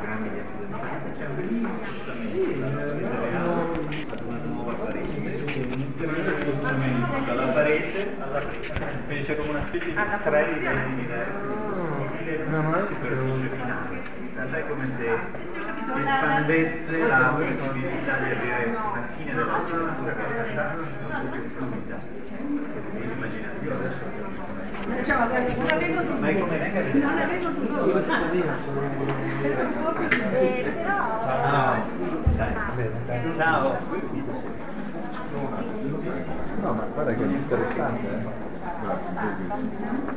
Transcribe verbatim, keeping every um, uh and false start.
grandi diafisami. C'è un bellissimo una nuova parete, dalla parete alla parete, quindi c'è come una specie di tre livelli diversi di superficie finale. In realtà è come se si espandesse la possibilità di avere una fine della distanza che in realtà è un po' più fluida. Se immaginate, io adesso ma è come venga non avevo tutto ciao ciao no, ma guarda che è interessante, eh?